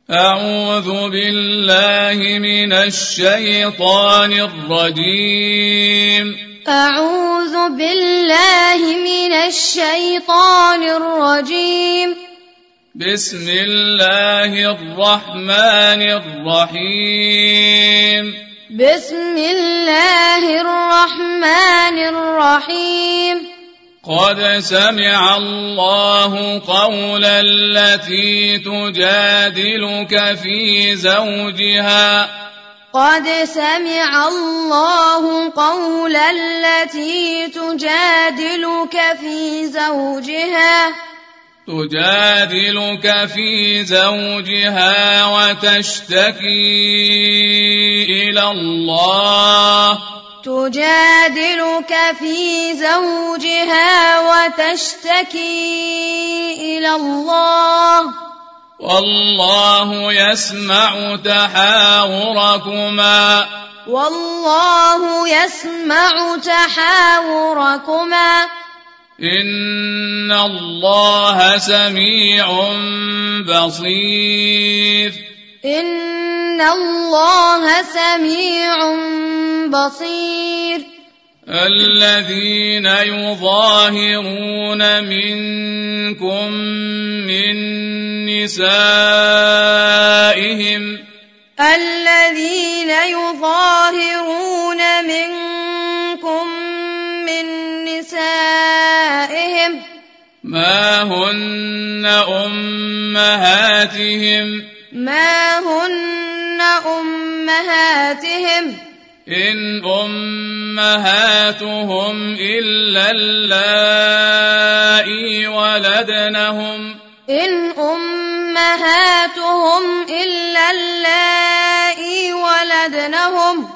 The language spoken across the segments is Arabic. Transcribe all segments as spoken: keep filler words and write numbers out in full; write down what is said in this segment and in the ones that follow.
أعوذ بالله من الشيطان الرجيم أعوذ بالله من الشيطان الرجيم بسم الله الرحمن الرحيم بسم الله الرحمن الرحيم قد سمع الله قول التي تجادلك في زوجها قد سمع الله قول التي تجادلك في زوجها تجادلك في زوجها وتشتكي إلى الله تجادلك في زوجها وتشتكي إلى الله والله يسمع تحاوركما والله يسمع تحاوركما إن الله سميع بصير إن الله سميع بصير الذين يظاهرون منكم من نسائهم الذين يظاهرون منكم من نسائهم ما هن أمهاتهم ما هن أمهاتهم إن أمهاتهم إلا اللائي ولدنهم إن أمهاتهم إلا اللائي ولدنهم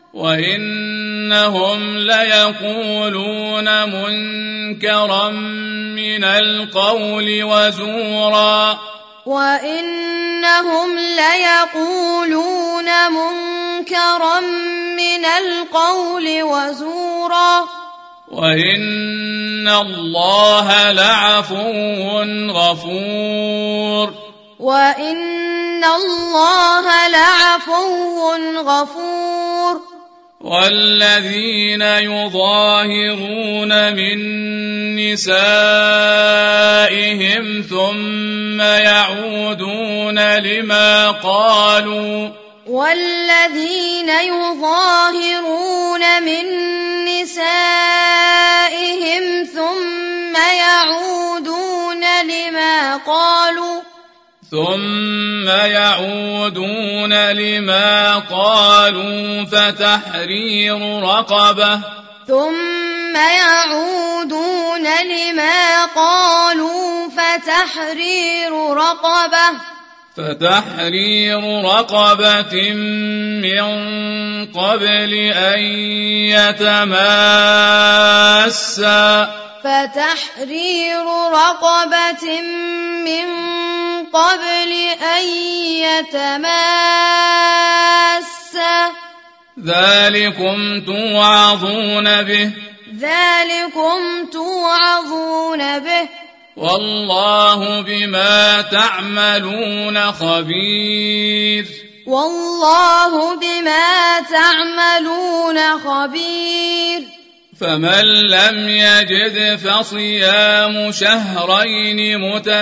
وإنهم ليقولون منكرا من القول وزورا وإنهم ليقولون منكرا من القول وزورا وإن الله لعفو غفور وإن الله لعفو غفور والذين يظاهرون من نسائهم ثم يعودون لما قالوا والذين يظاهرون من نسائهم ثم يعودون لما قالوا ثم يعودون لما قالوا فتحرير رقبة ثم يعودون لما قالوا فتحرير رقبة فتحرير رقبة من قبل أن يتماسا فتحرير رقبة من قبل أن يتماسا ذلكم توعظون به ذلكم توعظون به والله بما تعملون خبير والله بما تعملون خبير فمن لم يجد فصيام شهرين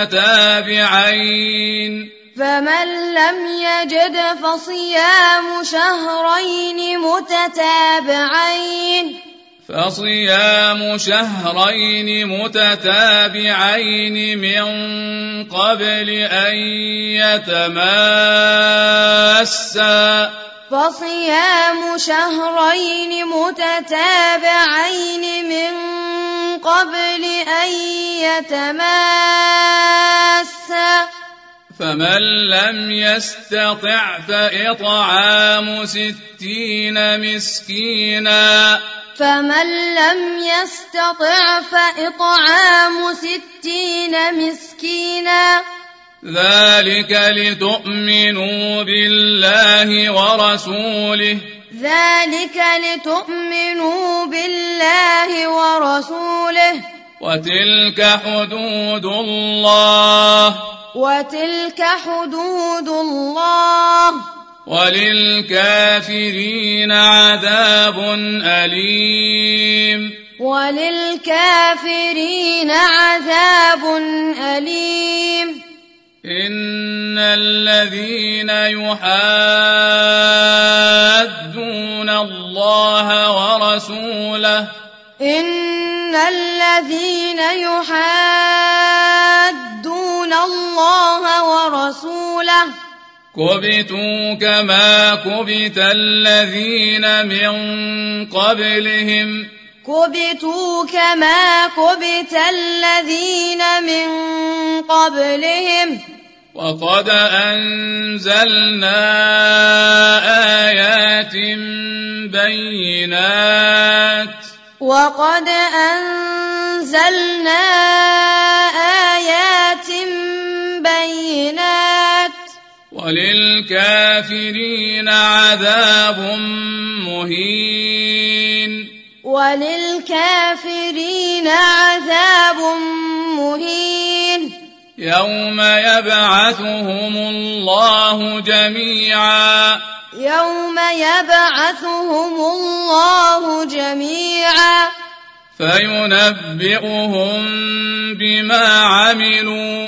متتابعين فمن لم يجد فصيام شهرين متتابعين فصيام شهرين متتابعين من قبل أن يتماسا فصيام شهرين متتابعين من قبل أن يتماسا فمن لم يستطع فإطعام ستين مسكينا فمن لم يستطع فإطعام ستين مسكينا ذلك لتؤمنوا بالله ورسوله ذلك لتؤمنوا بالله ورسوله وتلك حدود الله وتلك حدود الله وللكافرين عذاب أليم وللكافرين عذاب أليم إن الذين يحادون الله ورسوله إن الذين يحادون الله ورسوله كبتوا كما كبت الذين من قبلهم كبتوا كما كبت الذين من قبلهم وقد أنزلنا آيات بينات وقد أنزلنا آيات بينات وللكافرين عذاب مهين وللكافرين عذاب مهين يوم يبعثهم الله جميعا يوم يبعثهم الله جميعا فينبئهم بما عملوا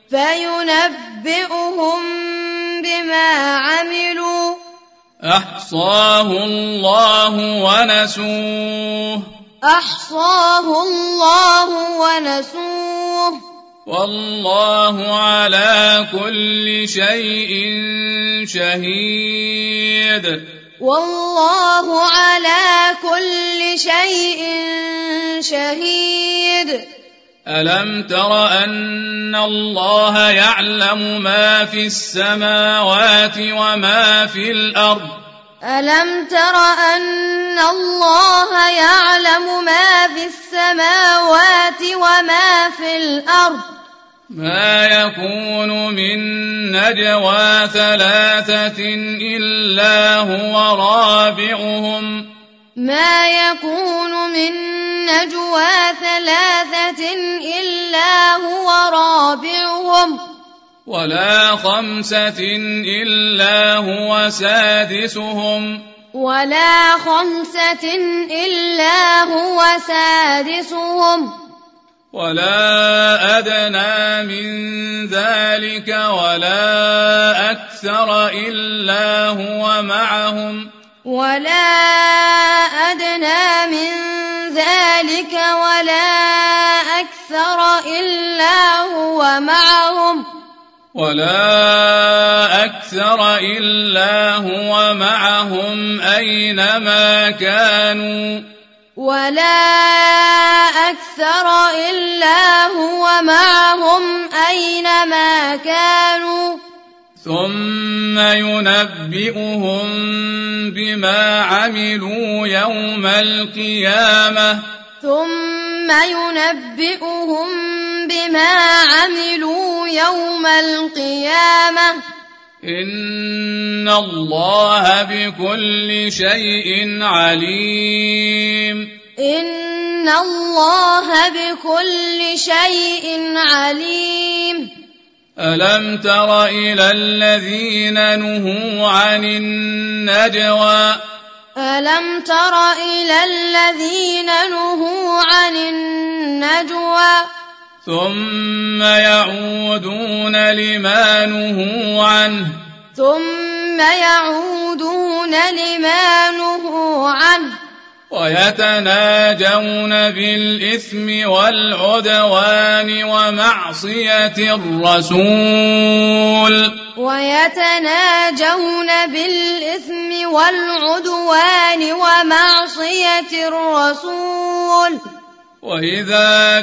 فينبئهم بما عملوا أحصاه الله ونسوه أحصاه الله ونسوه والله على كل شيء شهيد والله على كل شيء شهيد ألم تر أن الله يعلم ما في السماوات وما في الأرض ألم تر أن الله يعلم ما في السماوات وما في الأرض ما يكون من نجوى ثلاثة إلا هو رابعهم ما يكون من نجوى ثلاثة إلا هو رابعهم ولا خمسة إلا هو سادسهم ولا خمسة إلا هو سادسهم ولا أدنى من ذلك ولا أكثر إلا هو معهم ولا أدنى من ذلك ولا أكثر إلا هو معهم ولا أكثر إلا هو معهم أينما كانوا ولا أكثر إلا هو معهم أينما كانوا ثم ينبئهم بما عملوا يوم القيامة ثم ينبئهم بما عملوا يوم القيامة إن الله بكل شيء عليم إن الله بكل شيء عليم ألم تر إلى الذين نهوا عن النجوى ألم تر إلى الذين نهوا عن النجوى ثم يعودون لما نهوا عنه ثم يعودون لما نهوا عنه ويتناجون بالإثم والعدوان ومعصية الرسول ويتناجون بالإثم والعدوان ومعصية الرسول وإذا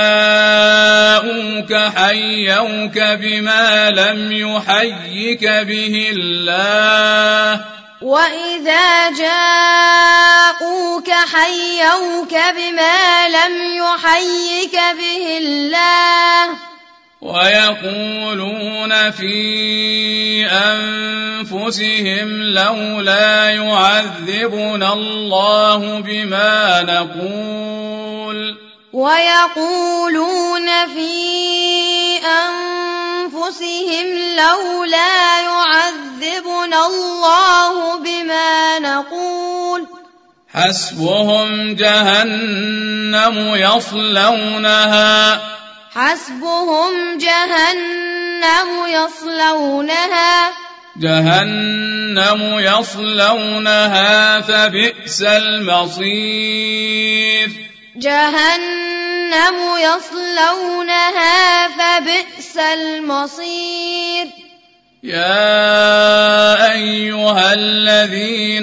جاءوك حيوك بما لم يحيك به الله وإذا جاءوك حيوك بما لم يحيك به الله ويقولون في أنفسهم لولا يعذبنا الله بما نقول ويقولون في أنفسهم لولا يعذبنا الله يقول حسبهم جهنم يصلونها حسبهم جهنم يصلونها جهنم يصلونها فبئس المصير جهنم يصلونها فبئس المصير يا أيها الذين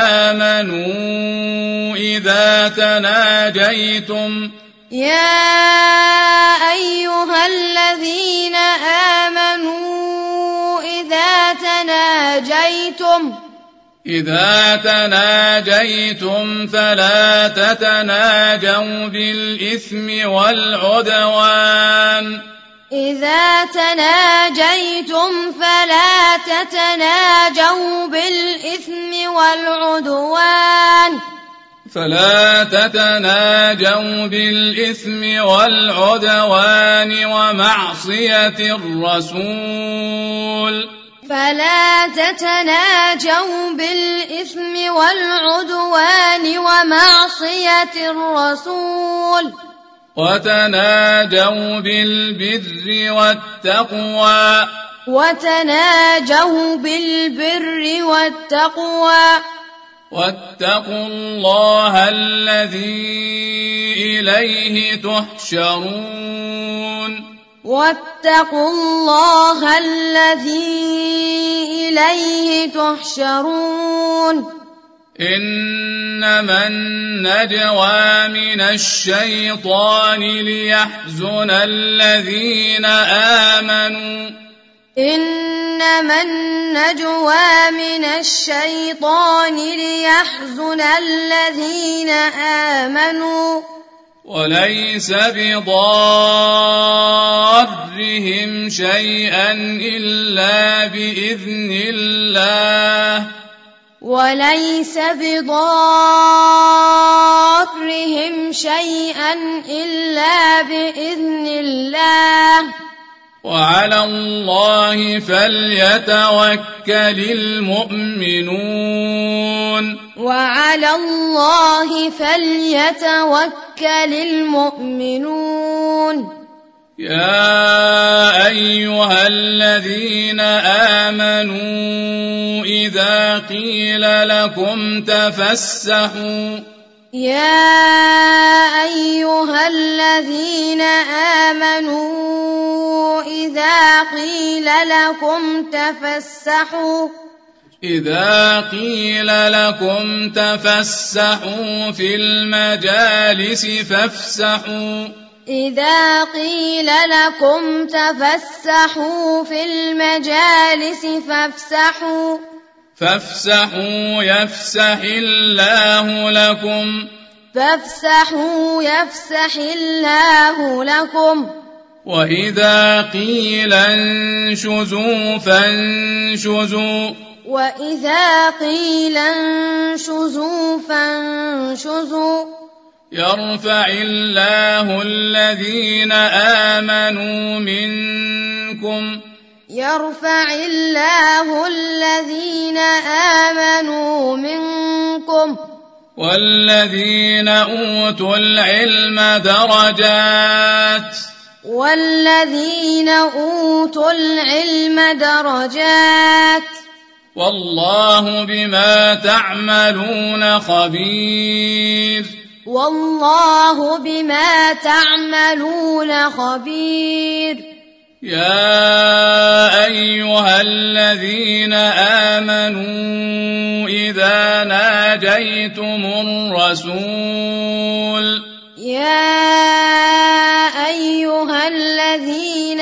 آمنوا إذا تناجيتم يا أيها الذين آمنوا إذا تناجيتم إذا تناجيتم فلا تتناجوا بالإثم والعدوان إذا تناجيتم فلا تتناجوا بالإثم والعدوان فلا تتناجوا بالإثم والعدوان ومعصية الرسول فلا تتناجوا بالإثم والعدوان ومعصية الرسول وتناجوا بالبر والتقوى وتناجوا بالبر والتقوى واتقوا الله الذي إليه تحشرون واتقوا الله الذي إليه تحشرون إنما النجوى من الشيطان ليحزن الذين آمنوا إنما النجوى من الشيطان ليحزن الذين آمنوا وليس بضارهم شيئا إلا بإذن الله وليس بضارهم شيئا إلا بإذن الله وعلى الله فليتوكل المؤمنون وعلى الله فليتوكل المؤمنون يا أيها الذين آمنوا إذا قيل لكم تفسحوا يا أيها الذين آمنوا إذا قيل لكم تفسحوا إذا قيل لكم تفسحوا في المجالس فافسحوا إذا قيل لكم تفسحوا في المجالس فافسحوا فافسحوا يفسح الله لكم فافسحوا يفسح الله لكم وإذا قيل انشزوا فانشزوا وإذا قيل انشزوا فانشزوا يرفع الله الذين آمنوا منكم يرفع الله الذين آمنوا منكم والذين أوتوا العلم درجات والذين أوتوا العلم درجات والله بما تعملون خبير والله بما تعملون خبير يا أيها الذين آمنوا إذا ناجيتم الرسول يا أيها الذين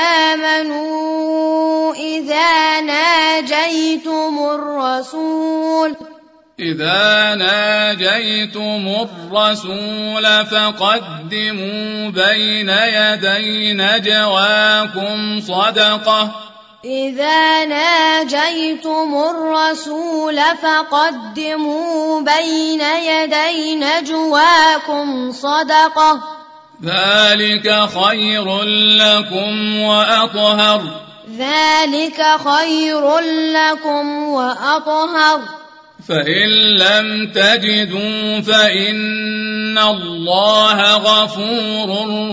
آمنوا إذا ناجيتم الرسول إذا ناجيتم الرسول فقدموا بين يدي نجواكم صدقة إذا ناجيتم الرسول فقدموا بين يدي نجواكم صدقة ذلك خير لكم وأطهر ذلك خير لكم وأطهر فإن لم تجدوا فإن الله غفور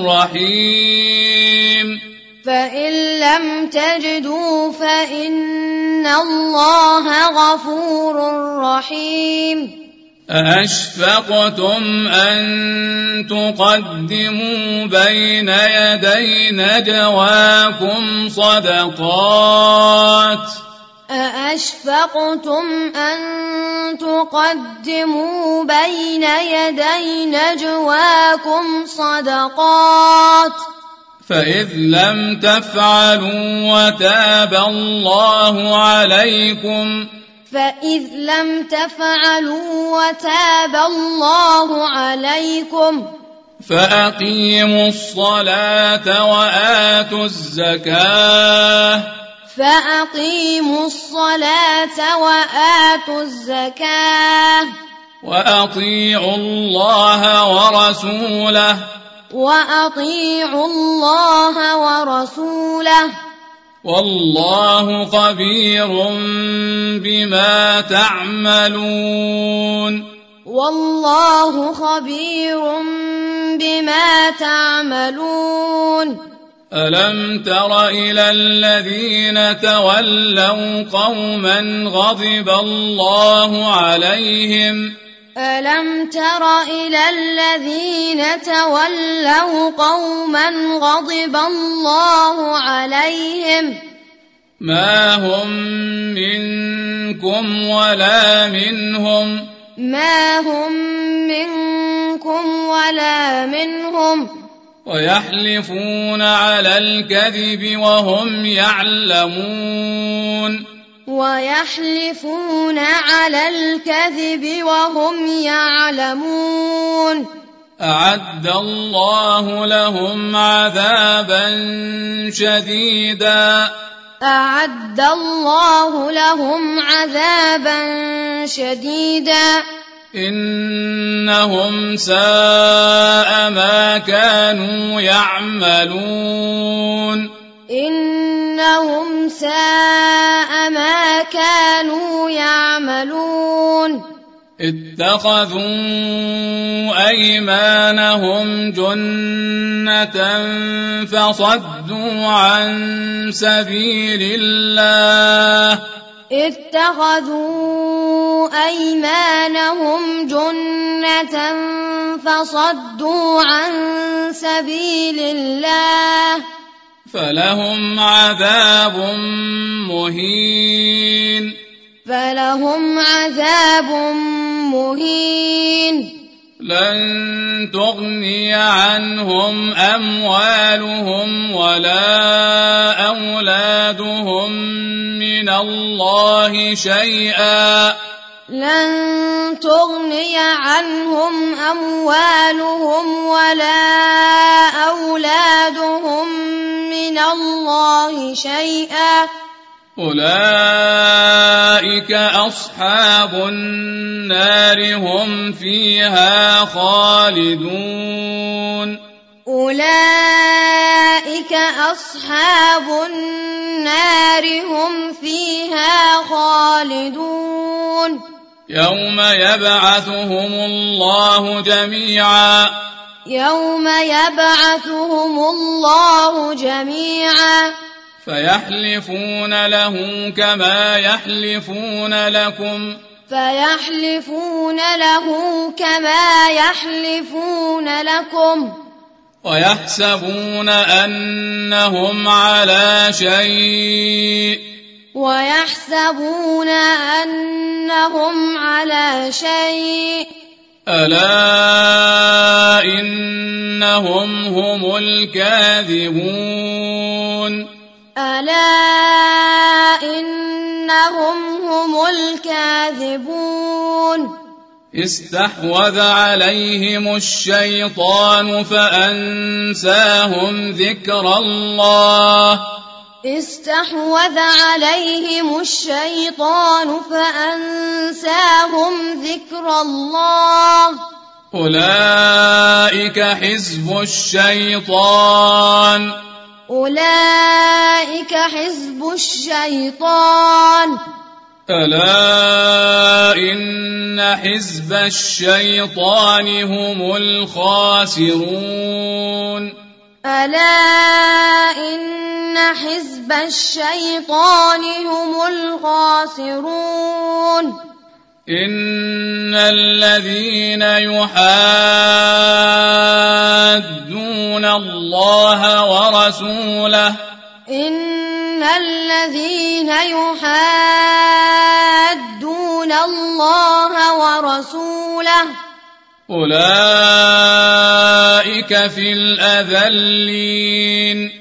رحيم فإن لم تجدوا فإن الله غفور رحيم أأشفقتم أن تقدموا بين يدي نجواكم صدقات أأشفقتم أن تقدموا بين يدي نجواكم صدقات فإذ لم تفعلوا وتاب الله عليكم فإذ لم تفعلوا وتاب الله عليكم فأقيموا الصلاة وآتوا الزكاة فأقيموا الصلاة وآتوا الزكاة وأطيعوا الله ورسوله وأطيعوا الله ورسوله والله خبير بما تعملون والله خبير بما تعملون ألم تر إلى الذين تولوا قوما غضب الله عليهم ألم تر إلى الذين تولوا قوما غضب الله عليهم ما هم منكم ولا منهم ما هم منكم ولا منهم ويحلفون على الكذب وهم يعلمون ويحلفون على الكذب وهم يعلمون أعد الله لهم عذابا شديدا أعد الله لهم عذابا شديدا إنهم ساء ما كانوا يعملون إنهم ساء ما كانوا يعملون اتخذوا أيمانهم جنة فصدوا عن سبيل الله اتخذوا أيمانهم جنة فصدوا عن سبيل الله فلهم عذاب مهين فلهم عذاب مهين لن تغني عنهم أموالهم ولا أولادهم من الله شيئا لن تغني عنهم أموالهم ولا أولادهم من الله شيئا أولئك أصحاب النار هم فيها خالدون أولئك أصحاب النار هم فيها خالدون يوم يبعثهم الله جميعا يوم يبعثهم الله جميعا فيحلفون له كما يحلفون لكم فيحلفون له كما يحلفون لكم ويحسبون أنهم على شيء ويحسبون أنهم على شيء ألا إنهم هم الكاذبون ألا إنهم هم الكاذبون استحوذ عليهم الشيطان فأنساهم ذكر الله استحوذ عليهم الشيطان فأنساهم ذكر الله أولئك حزب الشيطان أولئك حزب الشيطان ألا إن حزب الشيطان هم الخاسرون ألا إن حزب الشيطان هم الخاسرون إن الذين يحادون الله ورسوله إن الذين يحادون الله ورسوله أولئك في الأذلين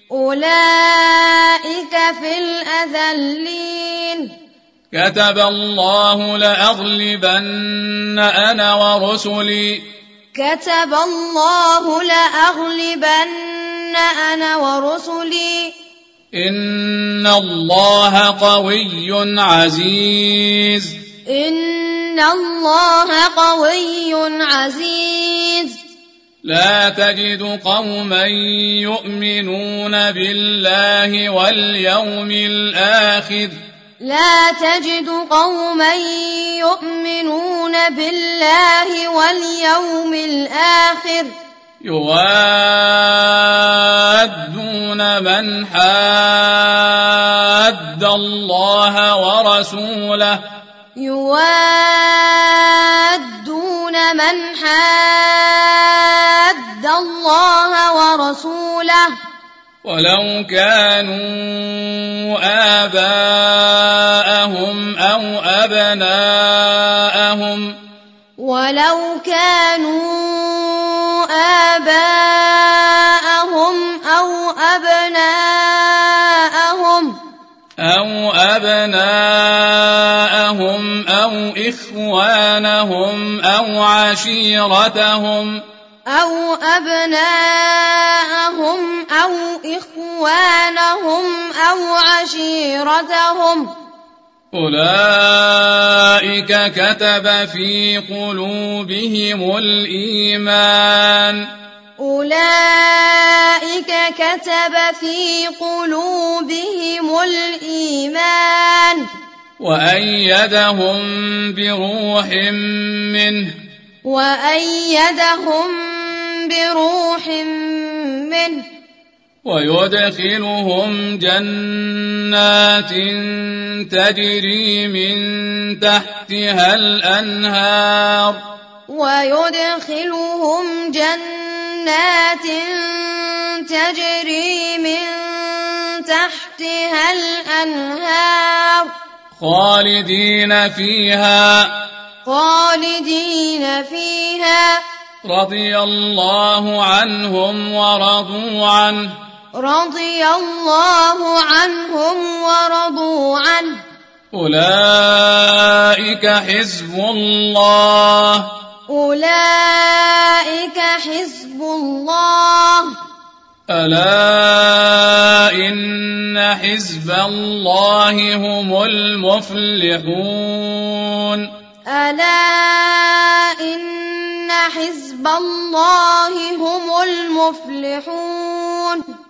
أولئك في الأذلين كتب الله لأغلبن أنا ورسلي كتب الله لأغلبن أنا ورسلي إن الله قوي عزيز إن الله قوي عزيز لا تجد قوما يؤمنون بالله واليوم الآخر لا تجد قوما يؤمنون بالله واليوم الآخر يوادون من حاد الله ورسوله يوادون من حاد الله ورسوله ولو كانوا آباءهم أو أبناءهم ولو كانوا آباءهم أو أبناءهم أو أبناءهم أو إخوانهم أو عشيرتهم أو أبناءهم أو إخوانهم أو عشيرتهم أولئك كتب في قلوبهم الإيمان أولئك كتب في قلوبهم الإيمان وأيدهم بروح منه وأيدهم بروح منه ويدخلهم جنات تجري من تحتها الأنهار ويدخلهم جنات تجري من تحتها الأنهار خالدين فيها خالدين فيها رضي الله عنهم ورضوا عنه رضي الله عنهم ورضوا عنه أولئك حزب الله أولئك حزب الله ألا إن حزب الله هم المفلحون ألا إن حزب الله هم المفلحون